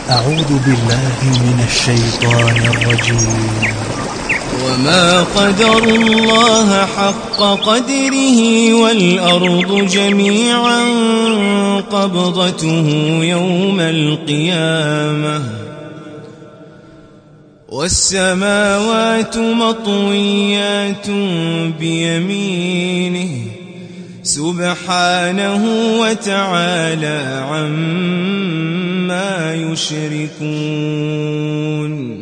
أعوذ بالله من الشيطان الرجيم. وما قدروا الله حق قدره والأرض جميعا قبضته يوم القيامة والسماوات مطويات بيمينه سبحانه وتعالى عما يشركون.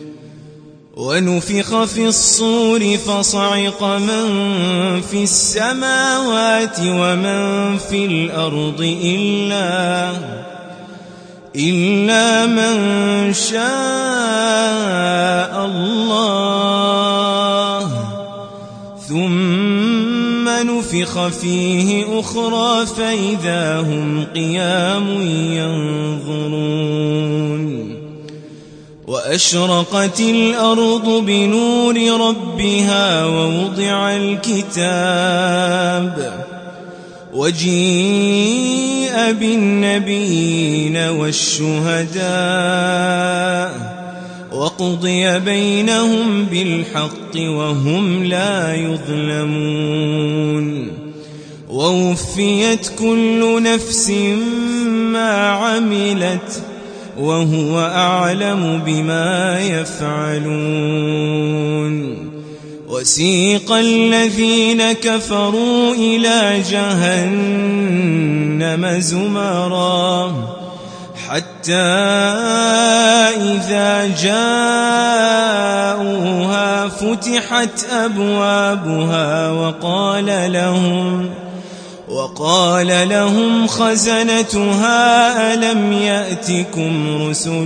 ونفخ في الصور فصعق من في السماوات ومن في الأرض إلا من شاء الله ثم نفخ فيه أخرى فإذا هم قيام ينظرون. وأشرقت الأرض بنور ربها ووضع الكتاب وجيء بالنبيين والشهداء وقضي بينهم بالحق وهم لا يظلمون. ووفيت كل نفس ما عملت وهو أعلم بما يفعلون. وسيق الذين كفروا إلى جهنم زمرا حتى إذا جاءوها فتحت أبوابها وقال لهم خزنتها ألم يأتكم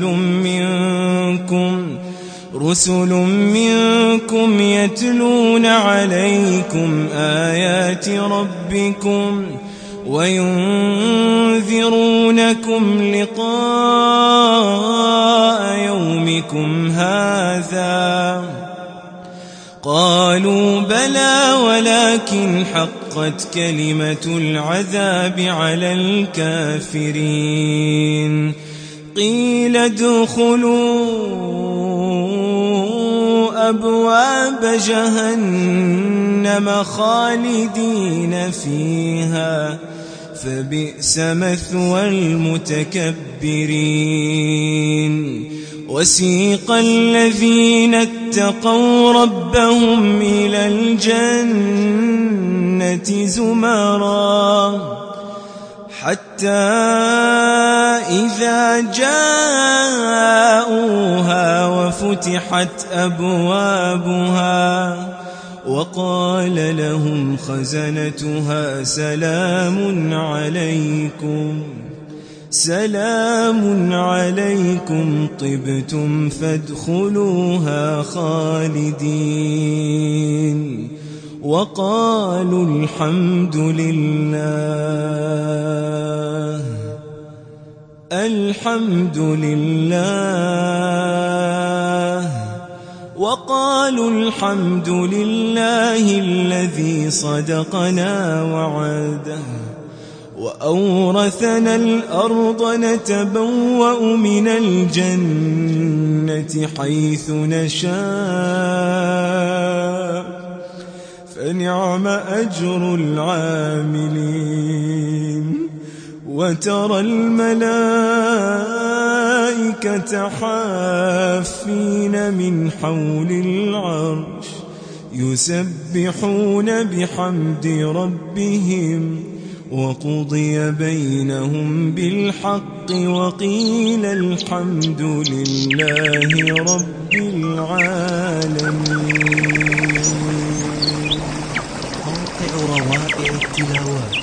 رسل منكم يتلون عليكم آيات ربكم وينذرونكم لقاء يومكم هذا؟ قالوا بلى ولكن حقت كلمة العذاب على الكافرين. قيل ادخلوا أبواب جهنم خالدين فيها فبئس مثوى المتكبرين. وسيق الذين اتقوا ربهم إلى الجنة زمرا حتى إذا جاءوها وفتحت أبوابها وقال لهم خزنتها سلام عليكم طبتم فادخلوها خالدين. وقالوا الحمد لله الذي صدقنا وعده وأورثنا الأرض نتبوأ من الجنة حيث نشاء فنعم أجر العاملين. وترى الملائكة حافين من حول العرش يسبحون بحمد ربهم وقضي بينهم بالحق وقيل الحمد لله رب العالمين. موقع روائع التلاوات